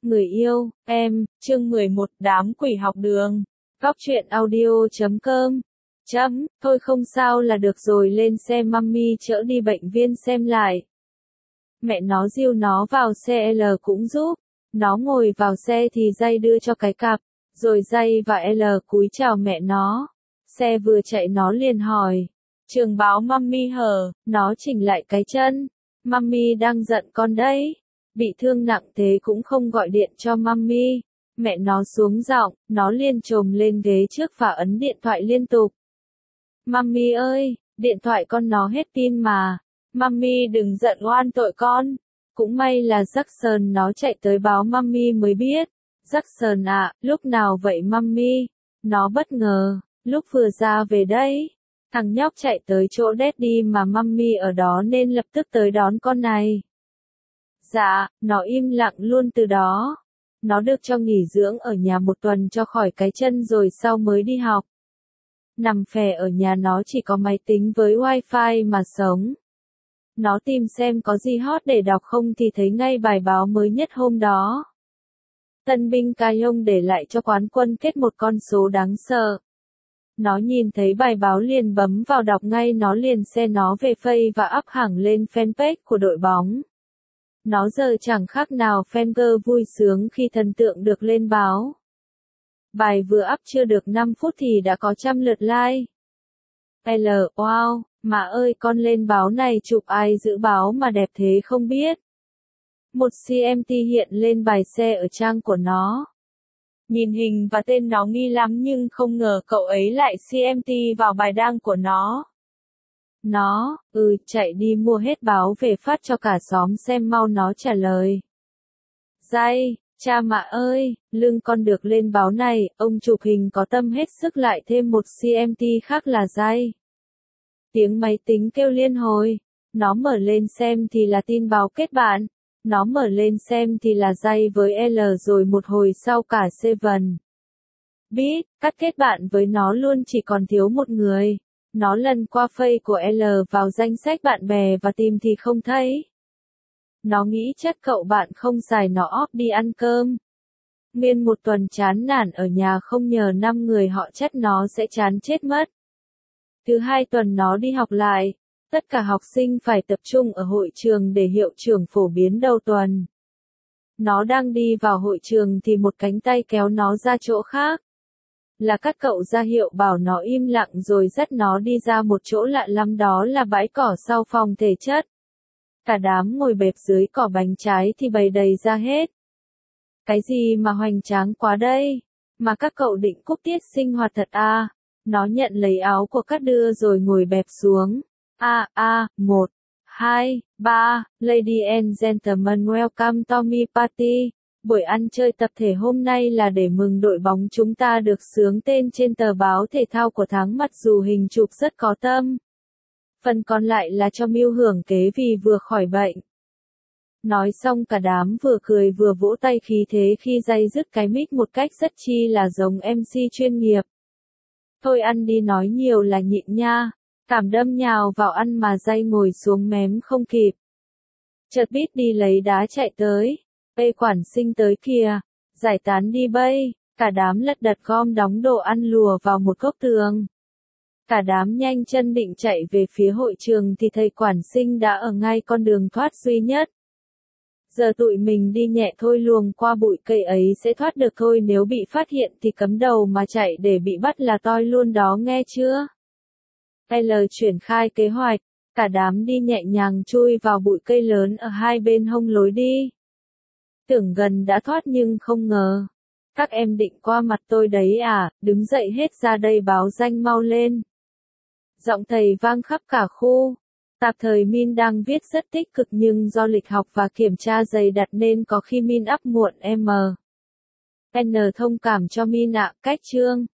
Người yêu, em, chương 11, đám quỷ học đường. Góc truyện audio.com. Thôi không sao là được rồi, lên xe mummy chở đi bệnh viện xem lại. Mẹ nó dìu nó vào xe, L cũng giúp. Nó ngồi vào xe thì Jay đưa cho cái cặp, rồi Jay và L cúi chào mẹ nó. Xe vừa chạy nó liền hỏi. Trường báo mummy hở, nó chỉnh lại cái chân. Mummy đang giận con đấy. Bị thương nặng thế cũng không gọi điện cho mummy. Mẹ nó xuống giọng, nó liền chồm lên ghế trước và ấn điện thoại liên tục. Mummy ơi, điện thoại con nó hết pin mà. Mummy đừng giận oan tội con. Cũng may là Jackson nó chạy tới báo mummy mới biết. Jackson ạ, lúc nào vậy mummy? Nó bất ngờ, lúc vừa ra về đấy. Thằng nhóc chạy tới chỗ daddy mà mummy ở đó nên lập tức tới đón con này. Dạ, nó im lặng luôn từ đó. Nó được cho nghỉ dưỡng ở nhà 1 tuần cho khỏi cái chân rồi sau mới đi học. Nằm phè ở nhà nó chỉ có máy tính với wifi mà sống. Nó tìm xem có gì hot để đọc không thì thấy ngay bài báo mới nhất hôm đó. Tân binh Cayong để lại cho quán quân kết một con số đáng sợ. Nó nhìn thấy bài báo liền bấm vào đọc ngay, nó liền share nó về Face và up hẳn lên fanpage của đội bóng. Nó giờ chẳng khác nào fan vui sướng khi thần tượng được lên báo. Bài vừa up chưa được 5 phút thì đã có 100 lượt like. Wow, mà ơi con lên báo này chụp ai giữ báo mà đẹp thế không biết. Một CMT hiện lên bài xe ở trang của nó. Nhìn hình và tên nó nghi lắm nhưng không ngờ cậu ấy lại CMT vào bài đăng của nó. Nó, chạy đi mua hết báo về phát cho cả xóm xem mau, nó trả lời. Jay, cha mạ ơi, lưng con được lên báo này, ông chụp hình có tâm hết sức lại thêm một CMT khác là Jay. Tiếng máy tính kêu liên hồi, nó mở lên xem thì là tin báo kết bạn, nó mở lên xem thì là Jay với L rồi một hồi sau cả Seven. Biết, cắt kết bạn với nó luôn, chỉ còn thiếu một người. Nó lần qua Face của L vào danh sách bạn bè và tìm thì không thấy. Nó nghĩ chắc cậu bạn không xài nó off đi ăn cơm. Nguyên 1 tuần chán nản ở nhà không nhờ 5 người họ chắc nó sẽ chán chết mất. Thứ 2 tuần nó đi học lại. Tất cả học sinh phải tập trung ở hội trường để hiệu trưởng phổ biến đầu tuần. Nó đang đi vào hội trường thì một cánh tay kéo nó ra chỗ khác. Là các cậu ra hiệu bảo nó im lặng rồi dắt nó đi ra một chỗ lạ lắm, đó là bãi cỏ sau phòng thể chất. Cả đám ngồi bẹp dưới cỏ bánh trái thì bày đầy ra hết. Cái gì mà hoành tráng quá đây? Mà các cậu định cúp tiết sinh hoạt thật à? Nó nhận lấy áo của các đưa rồi ngồi bẹp xuống. 1, 2, 3, Lady and Gentlemen welcome Tommy Party. Buổi ăn chơi tập thể hôm nay là để mừng đội bóng chúng ta được xướng tên trên tờ báo thể thao của tháng, mặc dù hình chụp rất có tâm. Phần còn lại là cho Miu hưởng kế vì vừa khỏi bệnh. Nói xong cả đám vừa cười vừa vỗ tay khí thế khi Jay dứt cái mic một cách rất chi là giống MC chuyên nghiệp. Thôi ăn đi, nói nhiều là nhịn nha. Cảm đâm nhào vào ăn mà Jay ngồi xuống mém không kịp. Chợt Bít đi lấy đá chạy tới. Ê quản sinh tới kìa, giải tán đi bây. Cả đám lật đật gom đóng đồ ăn lùa vào một góc tường. Cả đám nhanh chân định chạy về phía hội trường thì thầy quản sinh đã ở ngay con đường thoát duy nhất. Giờ tụi mình đi nhẹ thôi, luồng qua bụi cây ấy sẽ thoát được thôi, nếu bị phát hiện thì cắm đầu mà chạy để bị bắt là toi luôn đó, nghe chưa? L triển khai kế hoạch, cả đám đi nhẹ nhàng chui vào bụi cây lớn ở hai bên hông lối đi. Tưởng gần đã thoát nhưng không ngờ. Các em định qua mặt tôi đấy à, đứng dậy hết ra đây báo danh mau lên. Giọng thầy vang khắp cả khu. Tạp thời Min đang viết rất tích cực nhưng do lịch học và kiểm tra dày đặc nên có khi Min up muộn. N thông cảm cho Min ạ, cách chương.